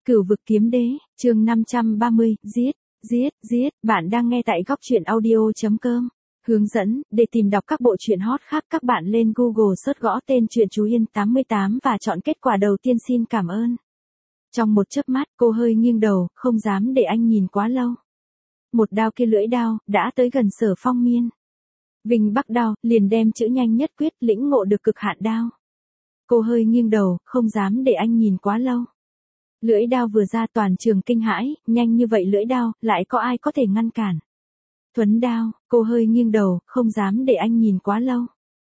Cửu vực kiếm đế, chương 530, giết, bạn đang nghe tại góc truyện audio.com. Hướng dẫn, để tìm đọc các bộ truyện hot khác các bạn lên Google search gõ tên truyện Chú Yên 88 và chọn kết quả đầu tiên xin cảm ơn. Trong một chớp mắt, cô hơi nghiêng đầu, không dám để anh nhìn quá lâu. Một đao kia lưỡi đao, đã tới gần Sở Phong Miên. Vinh Bắc đao, liền đem chữ nhanh nhất quyết lĩnh ngộ được cực hạn đao. Cô hơi nghiêng đầu, không dám để anh nhìn quá lâu. Lưỡi đao vừa ra toàn trường kinh hãi, nhanh như vậy lưỡi đao, lại có ai có thể ngăn cản. Thuấn đao, cô hơi nghiêng đầu, không dám để anh nhìn quá lâu.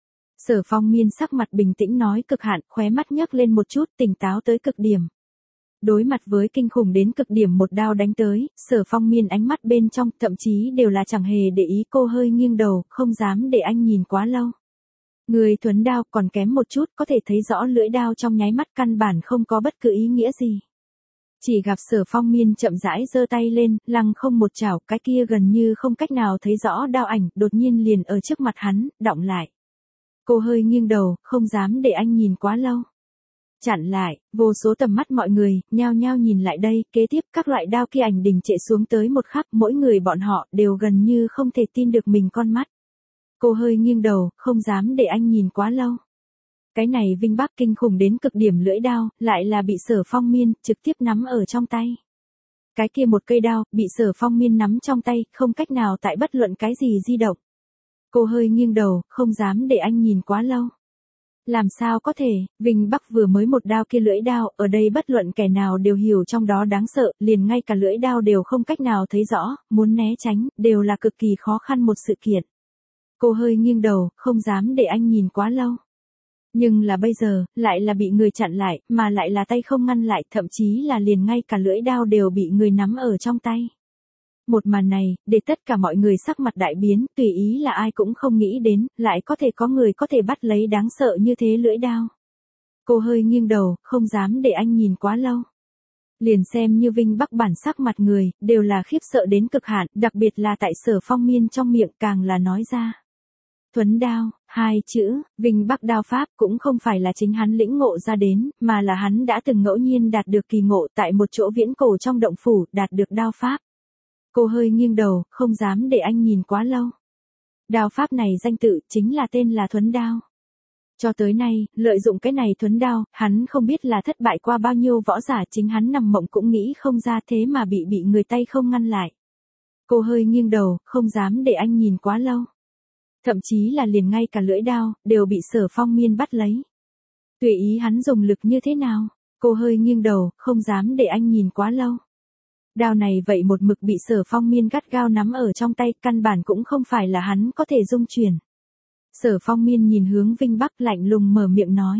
Sở Phong Miên sắc mặt bình tĩnh nói cực hạn, khóe mắt nhấc lên một chút, tỉnh táo tới cực điểm. Đối mặt với kinh khủng đến cực điểm một đao đánh tới, Sở Phong Miên ánh mắt bên trong thậm chí đều là chẳng hề để ý, cô hơi nghiêng đầu, không dám để anh nhìn quá lâu. Người thuấn đao còn kém một chút, có thể thấy rõ lưỡi đao trong nháy mắt căn bản không có bất cứ ý nghĩa gì. Chỉ gặp Sở Phong Miên chậm rãi giơ tay lên, lăng không một chảo, cái kia gần như không cách nào thấy rõ đao ảnh, đột nhiên liền ở trước mặt hắn, đọng lại. Cô hơi nghiêng đầu, không dám để anh nhìn quá lâu. Chặn lại, vô số tầm mắt mọi người, nhao nhao nhìn lại đây, kế tiếp các loại đao kia ảnh đình trệ xuống tới một khắc, mỗi người bọn họ đều gần như không thể tin được mình con mắt. Cô hơi nghiêng đầu, không dám để anh nhìn quá lâu. Cái này Vinh Bắc kinh khủng đến cực điểm lưỡi đao, lại là bị Sở Phong Miên trực tiếp nắm ở trong tay. Cái kia một cây đao, bị Sở Phong Miên nắm trong tay, không cách nào tại bất luận cái gì di động. Cô hơi nghiêng đầu, không dám để anh nhìn quá lâu. Làm sao có thể, Vinh Bắc vừa mới một đao kia lưỡi đao, ở đây bất luận kẻ nào đều hiểu trong đó đáng sợ, liền ngay cả lưỡi đao đều không cách nào thấy rõ, muốn né tránh, đều là cực kỳ khó khăn một sự kiện. Cô hơi nghiêng đầu, không dám để anh nhìn quá lâu. Nhưng là bây giờ, lại là bị người chặn lại, mà lại là tay không ngăn lại, thậm chí là liền ngay cả lưỡi đao đều bị người nắm ở trong tay. Một màn này, để tất cả mọi người sắc mặt đại biến, tùy ý là ai cũng không nghĩ đến, lại có thể có người có thể bắt lấy đáng sợ như thế lưỡi đao. Cô hơi nghiêng đầu, không dám để anh nhìn quá lâu. Liền xem như Vinh Bắc bản sắc mặt người, đều là khiếp sợ đến cực hạn, đặc biệt là tại Sở Phong Miên trong miệng càng là nói ra. Thuấn đao, hai chữ, Vinh Bắc đao pháp cũng không phải là chính hắn lĩnh ngộ ra đến, mà là hắn đã từng ngẫu nhiên đạt được kỳ ngộ tại một chỗ viễn cổ trong động phủ, đạt được đao pháp. Cô hơi nghiêng đầu, không dám để anh nhìn quá lâu. Đao pháp này danh tự chính là tên là thuấn đao. Cho tới nay, lợi dụng cái này thuấn đao, hắn không biết là thất bại qua bao nhiêu võ giả, chính hắn nằm mộng cũng nghĩ không ra, thế mà bị người tay không ngăn lại. Cô hơi nghiêng đầu, không dám để anh nhìn quá lâu. Thậm chí là liền ngay cả lưỡi đao, đều bị Sở Phong Miên bắt lấy. Tùy ý hắn dùng lực như thế nào, cô hơi nghiêng đầu, không dám để anh nhìn quá lâu. Đao này vậy một mực bị Sở Phong Miên gắt gao nắm ở trong tay, căn bản cũng không phải là hắn có thể dung chuyển. Sở Phong Miên nhìn hướng Vinh Bắc lạnh lùng mở miệng nói.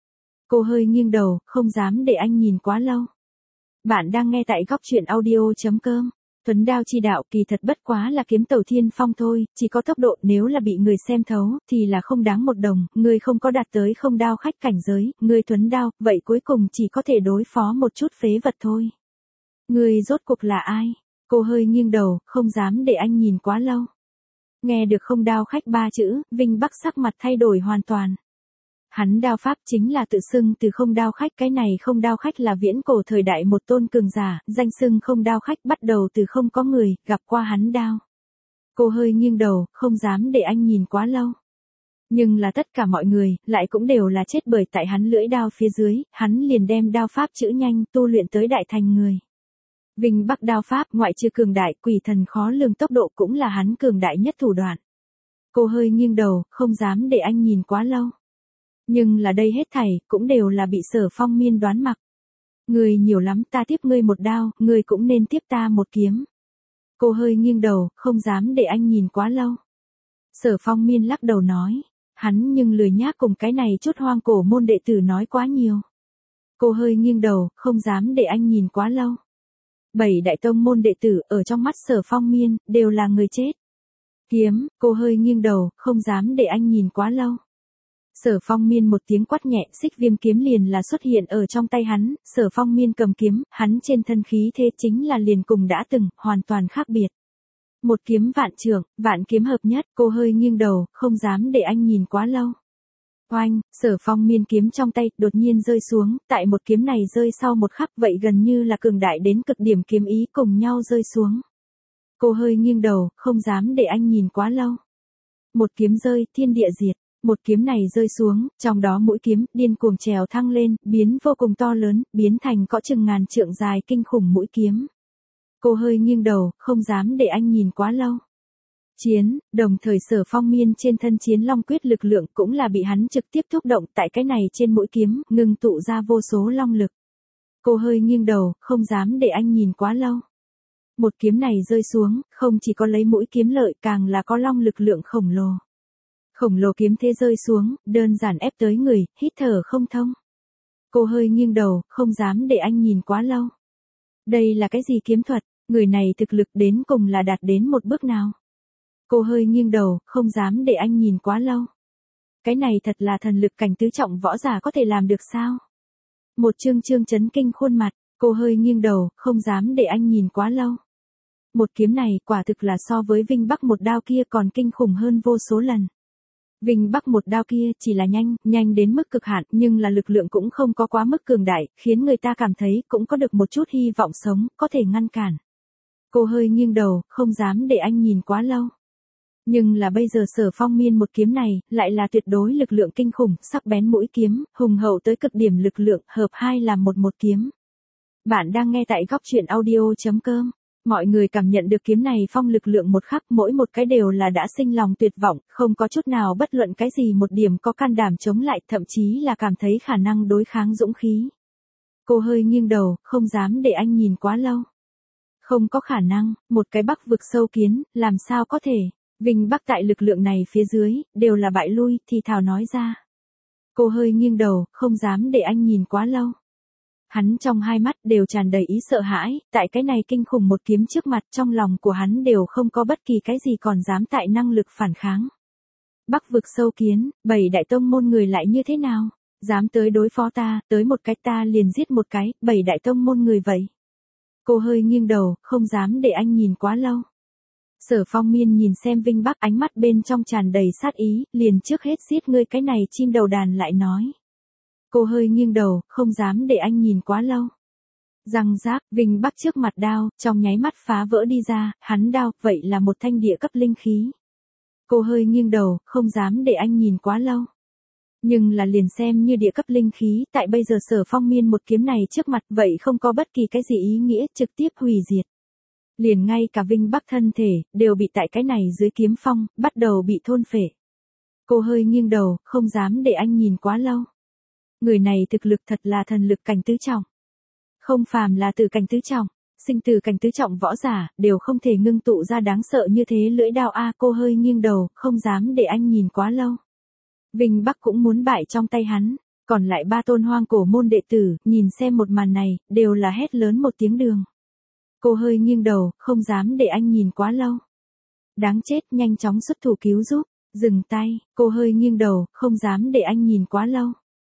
Cô hơi nghiêng đầu, không dám để anh nhìn quá lâu. Bạn đang nghe tại góc truyện audio.com. Thuấn đao chi đạo kỳ thật bất quá là kiếm tẩu thiên phong thôi, chỉ có tốc độ, nếu là bị người xem thấu, thì là không đáng một đồng, người không có đạt tới không đao khách cảnh giới, người thuấn đao, vậy cuối cùng chỉ có thể đối phó một chút phế vật thôi. Người rốt cuộc là ai? Cô hơi nghiêng đầu, không dám để anh nhìn quá lâu. Nghe được không đao khách ba chữ, Vinh Bắc sắc mặt thay đổi hoàn toàn. Hắn đao pháp chính là tự xưng từ không đao khách, cái này không đao khách là viễn cổ thời đại một tôn cường giả, danh xưng không đao khách bắt đầu từ không có người, gặp qua hắn đao. Cô hơi nghiêng đầu, không dám để anh nhìn quá lâu. Nhưng là tất cả mọi người, lại cũng đều là chết bởi tại hắn lưỡi đao phía dưới, hắn liền đem đao pháp chữ nhanh tu luyện tới đại thành người. Vinh Bắc đao pháp ngoại trừ cường đại, quỷ thần khó lường tốc độ cũng là hắn cường đại nhất thủ đoạn. Cô hơi nghiêng đầu, không dám để anh nhìn quá lâu. Nhưng là đây hết thảy, cũng đều là bị Sở Phong Miên đoán mặc. Người nhiều lắm, ta tiếp ngươi một đao, ngươi cũng nên tiếp ta một kiếm. Cô hơi nghiêng đầu, không dám để anh nhìn quá lâu. Sở Phong Miên lắc đầu nói, hắn nhưng lười nhác cùng cái này chút hoang cổ môn đệ tử nói quá nhiều. Cô hơi nghiêng đầu, không dám để anh nhìn quá lâu. 7 đại tông môn đệ tử ở trong mắt Sở Phong Miên, đều là người chết. Kiếm, cô hơi nghiêng đầu, không dám để anh nhìn quá lâu. Sở Phong Miên một tiếng quát nhẹ, xích viêm kiếm liền là xuất hiện ở trong tay hắn, Sở Phong Miên cầm kiếm, hắn trên thân khí thế chính là liền cùng đã từng, hoàn toàn khác biệt. Một kiếm vạn trượng, vạn kiếm hợp nhất, cô hơi nghiêng đầu, không dám để anh nhìn quá lâu. Oanh, Sở Phong Miên kiếm trong tay đột nhiên rơi xuống, tại một kiếm này rơi sau một khắc vậy gần như là cường đại đến cực điểm kiếm ý cùng nhau rơi xuống. Cô hơi nghiêng đầu, không dám để anh nhìn quá lâu. Một kiếm rơi, thiên địa diệt. Một kiếm này rơi xuống, trong đó mũi kiếm điên cuồng trèo thăng lên, biến vô cùng to lớn, biến thành có chừng ngàn trượng dài kinh khủng mũi kiếm. Cô hơi nghiêng đầu, không dám để anh nhìn quá lâu. Chiến, đồng thời Sở Phong Miên trên thân Chiến Long Quyết lực lượng cũng là bị hắn trực tiếp thúc động tại cái này trên mũi kiếm, ngưng tụ ra vô số long lực. Cô hơi nghiêng đầu, không dám để anh nhìn quá lâu. Một kiếm này rơi xuống, không chỉ có lấy mũi kiếm lợi càng là có long lực lượng khổng lồ. Khổng lồ kiếm thế rơi xuống, đơn giản ép tới người, hít thở không thông. Cô hơi nghiêng đầu, không dám để anh nhìn quá lâu. Đây là cái gì kiếm thuật, người này thực lực đến cùng là đạt đến một bước nào? Cô hơi nghiêng đầu, không dám để anh nhìn quá lâu. Cái này thật là thần lực cảnh tứ trọng võ giả có thể làm được sao? Một chương chấn kinh khuôn mặt, cô hơi nghiêng đầu, không dám để anh nhìn quá lâu. Một kiếm này quả thực là so với Vinh Bắc một đao kia còn kinh khủng hơn vô số lần. Vinh Bắc một đao kia chỉ là nhanh đến mức cực hạn nhưng là lực lượng cũng không có quá mức cường đại, khiến người ta cảm thấy cũng có được một chút hy vọng sống, có thể ngăn cản. Cô hơi nghiêng đầu, không dám để anh nhìn quá lâu. Nhưng là bây giờ Sở Phong Miên một kiếm này, lại là tuyệt đối lực lượng kinh khủng, sắc bén mũi kiếm, hùng hậu tới cực điểm lực lượng, hợp hai làm một kiếm. Bạn đang nghe tại góc truyện audio.com. Mọi người cảm nhận được kiếm này phong lực lượng một khắc, mỗi một cái đều là đã sinh lòng tuyệt vọng, không có chút nào bất luận cái gì một điểm có can đảm chống lại, thậm chí là cảm thấy khả năng đối kháng dũng khí. Cô hơi nghiêng đầu, không dám để anh nhìn quá lâu. Không có khả năng, một cái Bắc vực sâu kiến, làm sao có thể? Vinh Bắc tại lực lượng này phía dưới, đều là bại lui, thì thào nói ra. Cô hơi nghiêng đầu, không dám để anh nhìn quá lâu. Hắn trong hai mắt đều tràn đầy ý sợ hãi, tại cái này kinh khủng một kiếm trước mặt trong lòng của hắn đều không có bất kỳ cái gì còn dám tại năng lực phản kháng. Bắc vực sâu kiến, 7 đại tông môn người lại như thế nào? Dám tới đối phó ta, tới một cái ta liền giết một cái, 7 đại tông môn người vậy. Cô hơi nghiêng đầu, không dám để anh nhìn quá lâu. Sở Phong Miên nhìn xem Vinh Bắc ánh mắt bên trong tràn đầy sát ý, liền trước hết giết ngươi cái này chim đầu đàn lại nói. Cô hơi nghiêng đầu, không dám để anh nhìn quá lâu. Răng rác, Vinh Bắc trước mặt đao, trong nháy mắt phá vỡ đi ra, hắn đao, vậy là một thanh địa cấp linh khí. Cô hơi nghiêng đầu, không dám để anh nhìn quá lâu. Nhưng là liền xem như địa cấp linh khí, tại bây giờ Sở Phong Miên một kiếm này trước mặt vậy không có bất kỳ cái gì ý nghĩa trực tiếp hủy diệt. Liền ngay cả Vinh Bắc thân thể, đều bị tại cái này dưới kiếm phong, bắt đầu bị thôn phệ. Cô hơi nghiêng đầu, không dám để anh nhìn quá lâu. Người này thực lực thật là thần lực cảnh tứ trọng. Không phàm là tử cảnh tứ trọng, sinh tử cảnh tứ trọng võ giả, đều không thể ngưng tụ ra đáng sợ như thế lưỡi đao a. Cô hơi nghiêng đầu, không dám để anh nhìn quá lâu. Vinh Bắc cũng muốn bại trong tay hắn, còn lại 3 tôn hoang cổ môn đệ tử, nhìn xem một màn này, đều là hét lớn một tiếng đường. Cô hơi nghiêng đầu, không dám để anh nhìn quá lâu. Đáng chết, nhanh chóng xuất thủ cứu giúp, dừng tay, cô hơi nghiêng đầu, không dám để anh nhìn quá lâu.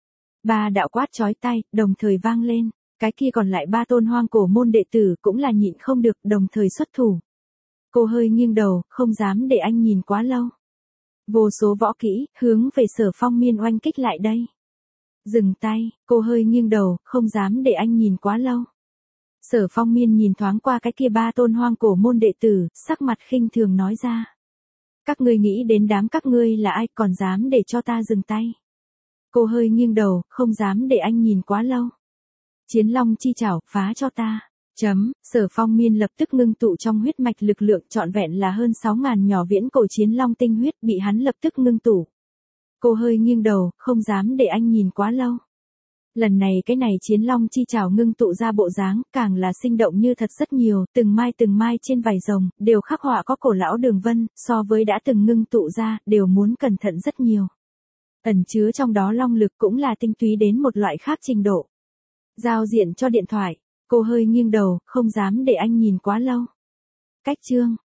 3 đạo quát chói tai, đồng thời vang lên, cái kia còn lại 3 tôn hoang cổ môn đệ tử cũng là nhịn không được, đồng thời xuất thủ. Cô hơi nghiêng đầu, không dám để anh nhìn quá lâu. Vô số võ kỹ, hướng về Sở Phong Miên oanh kích lại đây. Dừng tay, cô hơi nghiêng đầu, không dám để anh nhìn quá lâu. Sở Phong Miên nhìn thoáng qua cái kia 3 tôn hoang cổ môn đệ tử, sắc mặt khinh thường nói ra. Các ngươi nghĩ đến đám các ngươi là ai còn dám để cho ta dừng tay. Cô hơi nghiêng đầu, không dám để anh nhìn quá lâu. Chiến Long chi chảo, phá cho ta. Sở Phong Miên lập tức ngưng tụ trong huyết mạch lực lượng trọn vẹn là hơn 6.000 nhỏ viễn cổ chiến long tinh huyết bị hắn lập tức ngưng tụ. Cô hơi nghiêng đầu, không dám để anh nhìn quá lâu. Lần này cái này chiến long chi chảo ngưng tụ ra bộ dáng, càng là sinh động như thật rất nhiều, từng mai trên vảy rồng, đều khắc họa có cổ lão đường vân, so với đã từng ngưng tụ ra, đều muốn cẩn thận rất nhiều. Ẩn chứa trong đó long lực cũng là tinh túy đến một loại khác trình độ. Giao diện cho điện thoại, cô hơi nghiêng đầu, không dám để anh nhìn quá lâu. Cách chương.